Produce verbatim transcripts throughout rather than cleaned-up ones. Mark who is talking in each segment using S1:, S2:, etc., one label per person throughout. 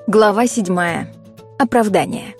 S1: Глава седьмая. Оправдание.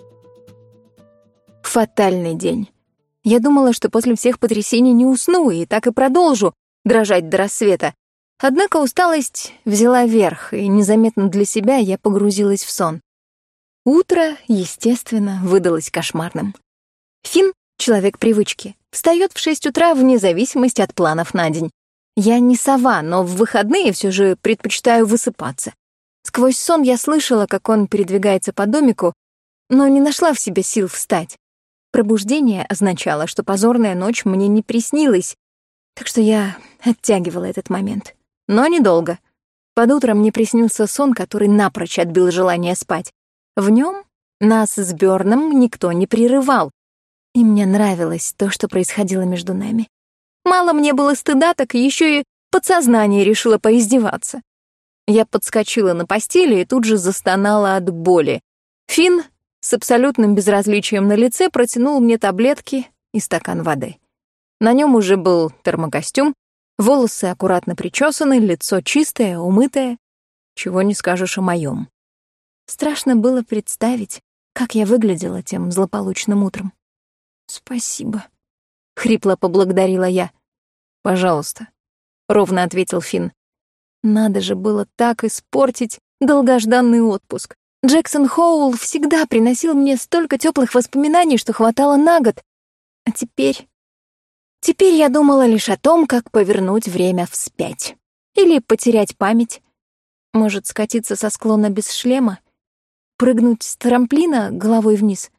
S1: Фатальный день. Я думала, что после всех потрясений не усну и так и продолжу дрожать до рассвета. Однако усталость взяла верх, и незаметно для себя я погрузилась в сон. Утро, естественно, выдалось кошмарным. Финн, человек привычки, встаёт в шесть утра вне зависимости от планов на день. Я не сова, но в выходные всё же предпочитаю высыпаться. Сквозь сон я слышала, как он передвигается по домику, но не нашла в себе сил встать. Пробуждение означало, что позорная ночь мне не приснилась, так что я оттягивала этот момент. Но недолго. Под утро мне приснился сон, который напрочь отбил желание спать. В нем нас с Бёрном никто не прерывал, и мне нравилось то, что происходило между нами. Мало мне было стыда, так ещё и подсознание решило поиздеваться. Я подскочила на постели и тут же застонала от боли. Финн с абсолютным безразличием на лице протянул мне таблетки и стакан воды. На нем уже был термокостюм, волосы аккуратно причесаны, лицо чистое, умытое. Чего не скажешь о моем. Страшно было представить, как я выглядела тем злополучным утром. «Спасибо», — хрипло поблагодарила я. «Пожалуйста», — ровно ответил Финн. Надо же было так испортить долгожданный отпуск. Джексон Хоул всегда приносил мне столько теплых воспоминаний, что хватало на год. А теперь... Теперь я думала лишь о том, как повернуть время вспять. Или потерять память. Может, скатиться со склона без шлема? Прыгнуть с трамплина головой вниз?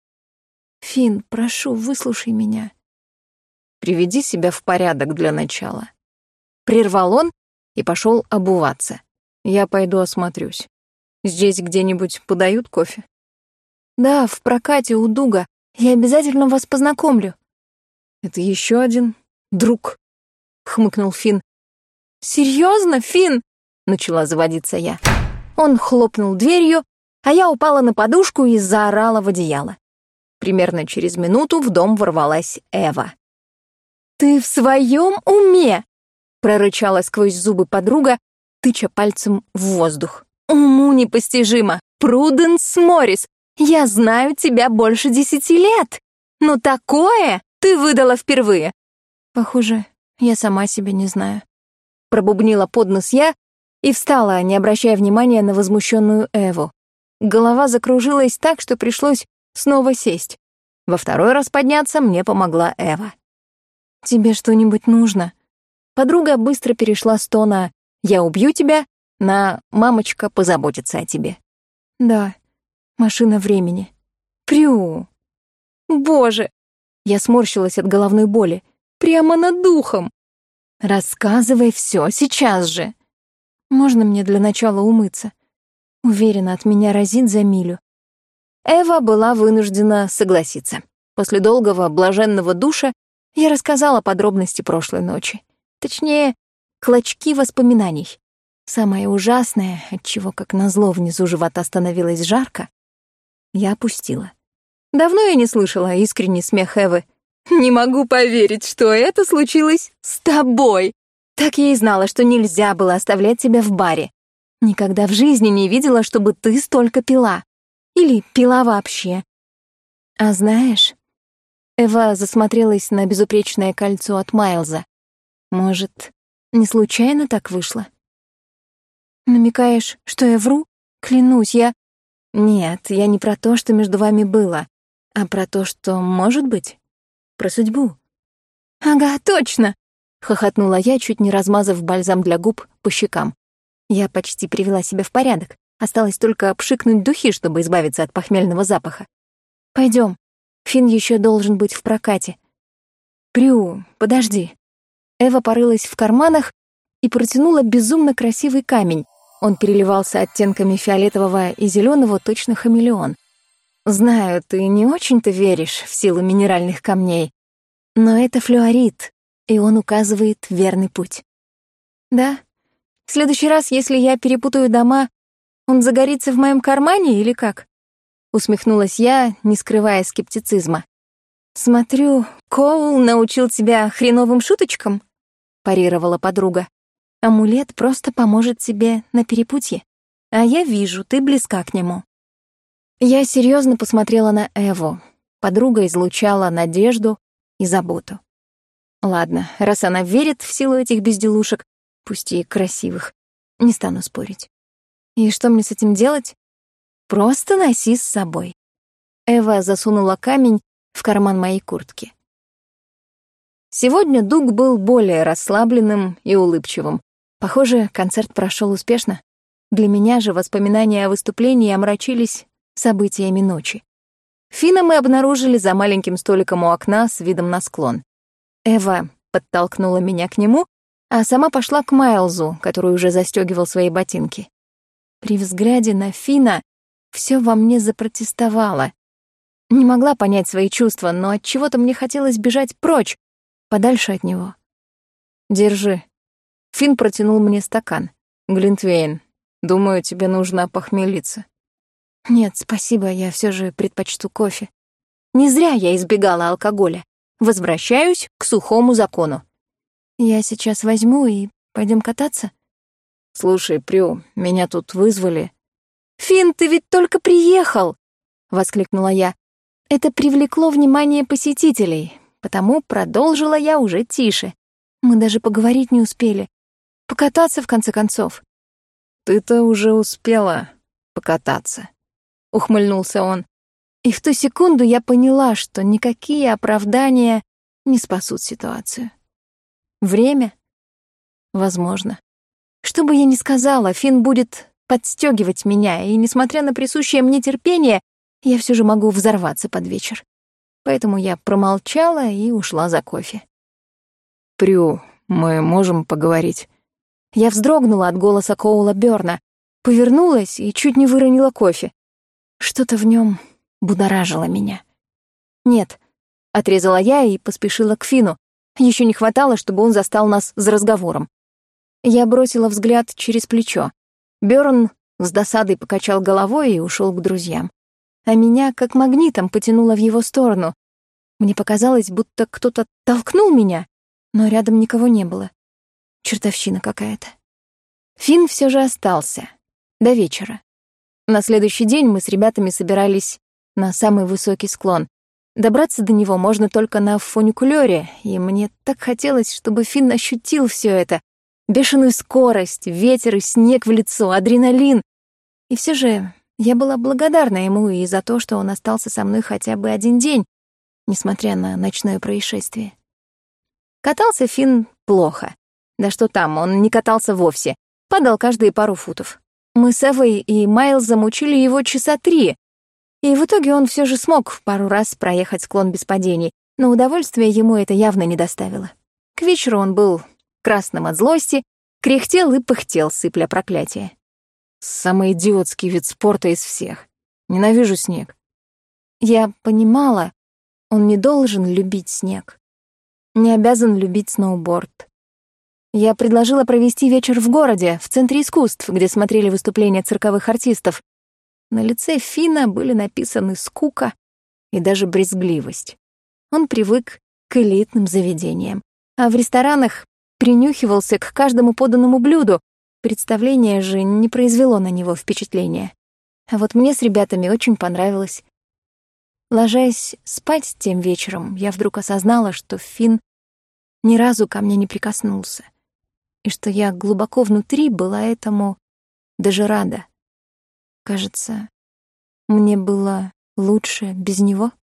S1: Финн, прошу, выслушай меня. Приведи себя в порядок для начала. Прервал он и пошел обуваться. Я пойду осмотрюсь. Здесь где-нибудь подают кофе? Да, в прокате у Дуга. Я обязательно вас познакомлю. Это еще один друг, хмыкнул Финн. Серьезно, Финн? Начала заводиться я. Он хлопнул дверью, а я упала на подушку и заорала в одеяло. Примерно через минуту в дом ворвалась Эва. Ты в своем уме? Прорычала сквозь зубы подруга, тыча пальцем в воздух. «Уму непостижимо! Пруденс Моррис! Я знаю тебя больше десяти лет! Но такое ты выдала впервые!» Похоже, я сама себя не знаю. Пробубнила под нос я и встала, не обращая внимания на возмущенную Эву. Голова закружилась так, что пришлось снова сесть. Во второй раз подняться мне помогла Эва. «Тебе что-нибудь нужно?» Подруга быстро перешла с тона «я убью тебя» на «мамочка позаботится о тебе». Да, машина времени. Прю. Боже! Я сморщилась от головной боли. Прямо над духом. Рассказывай все сейчас же. Можно мне для начала умыться? Уверена, от меня разит за милю. Эва была вынуждена согласиться. После долгого блаженного душа я рассказала подробности прошлой ночи. Точнее, клочки воспоминаний. Самое ужасное, отчего, как назло, внизу живота становилось жарко, я опустила. Давно я не слышала искренний смех Эвы. «Не могу поверить, что это случилось с тобой!» Так я и знала, что нельзя было оставлять тебя в баре. Никогда в жизни не видела, чтобы ты столько пила. Или пила вообще. А знаешь, Эва засмотрелась на безупречное кольцо от Майлза. Может, не случайно так вышло? Намекаешь, что я вру? Клянусь, я... Нет, я не про то, что между вами было, а про то, что может быть. Про судьбу. Ага, точно! Хохотнула я, чуть не размазав бальзам для губ по щекам. Я почти привела себя в порядок. Осталось только пшикнуть духи, чтобы избавиться от похмельного запаха. Пойдем. Финн еще должен быть в прокате. Прю, подожди. Эва порылась в карманах и протянула безумно красивый камень. Он переливался оттенками фиолетового и зеленого, точно хамелеон. Знаю, ты не очень-то веришь в силу минеральных камней, но это флюорит, и он указывает верный путь. Да? В следующий раз, если я перепутаю дома, он загорится в моем кармане или как? Усмехнулась я, не скрывая скептицизма. Смотрю, Коул научил тебя хреновым шуточкам, парировала подруга. Амулет просто поможет тебе на перепутье. а я вижу, ты близка к нему». Я серьезно посмотрела на Эву. Подруга излучала надежду и заботу. Ладно, раз она верит в силу этих безделушек, пусть и красивых, не стану спорить. И что мне с этим делать? Просто носи с собой. Эва засунула камень в карман моей куртки. Сегодня Дуг был более расслабленным и улыбчивым. Похоже, концерт прошел успешно. Для меня же воспоминания о выступлении омрачились событиями ночи. Фина мы обнаружили за маленьким столиком у окна с видом на склон. Эва подтолкнула меня к нему, а сама пошла к Майлзу, который уже застёгивал свои ботинки. При взгляде на Фина всё во мне запротестовало. Не могла понять свои чувства, но от чего-то мне хотелось бежать прочь, подальше от него. «Держи». Фин протянул мне стакан. «Глинтвейн. Думаю, тебе нужно похмелиться». «Нет, спасибо, я всё же предпочту кофе. Не зря я избегала алкоголя. Возвращаюсь к сухому закону». «Я сейчас возьму и пойдем кататься?»
S2: «Слушай, Прю, меня тут вызвали».
S1: «Фин, ты ведь только приехал!» — воскликнула я. Это привлекло внимание посетителей, потому продолжила я уже тише. Мы даже поговорить не успели. Покататься, в конце концов.
S2: «Ты-то уже успела покататься», — ухмыльнулся он.
S1: И в ту секунду я поняла, что никакие оправдания не спасут ситуацию. Время? Возможно. Что бы я ни сказала, Фин будет подстёгивать меня, и, несмотря на присущее мне терпение, я всё же могу взорваться под вечер. Поэтому я промолчала и ушла за кофе.
S2: «Прю, мы можем поговорить?»
S1: Я вздрогнула от голоса Коула Бёрна, повернулась и чуть не выронила кофе. Что-то в нём будоражило меня. «Нет», — отрезала я и поспешила к Фину. Ещё не хватало, чтобы он застал нас за разговором. Я бросила взгляд через плечо. Бёрн с досадой покачал головой и ушёл к друзьям. А меня как магнитом потянуло в его сторону. Мне показалось, будто кто-то толкнул меня, но рядом никого не было. Чертовщина какая-то. Фин всё же остался. До вечера. На следующий день мы с ребятами собирались на самый высокий склон. Добраться до него можно только на фуникулёре, и мне так хотелось, чтобы Фин ощутил всё это. Бешеную скорость, ветер и снег в лицо, адреналин. И всё же я была благодарна ему и за то, что он остался со мной хотя бы один день, несмотря на ночное происшествие. Катался Фин плохо. Да что там, он не катался вовсе. Падал каждые пару футов. Мы с Эвой и Майлзом учили его часа три, и в итоге он всё же смог пару раз проехать склон без падений, но удовольствия ему это явно не доставило. К вечеру он был красным от злости, кряхтел и пыхтел, сыпля проклятия.
S2: «Самый идиотский вид спорта из всех. Ненавижу снег».
S1: Я понимала, он не должен любить снег. Не обязан любить сноуборд. Я предложила провести вечер в городе, в Центре искусств, где смотрели выступления цирковых артистов. На лице Фина были написаны скука и даже брезгливость. Он привык к элитным заведениям, а в ресторанах принюхивался к каждому поданному блюду. Представление же не произвело на него впечатления. А вот мне с ребятами очень понравилось. Ложась спать тем вечером, я вдруг осознала, что Фин ни разу ко мне не прикоснулся, и что я глубоко внутри была этому даже рада. Кажется, мне было лучше без него.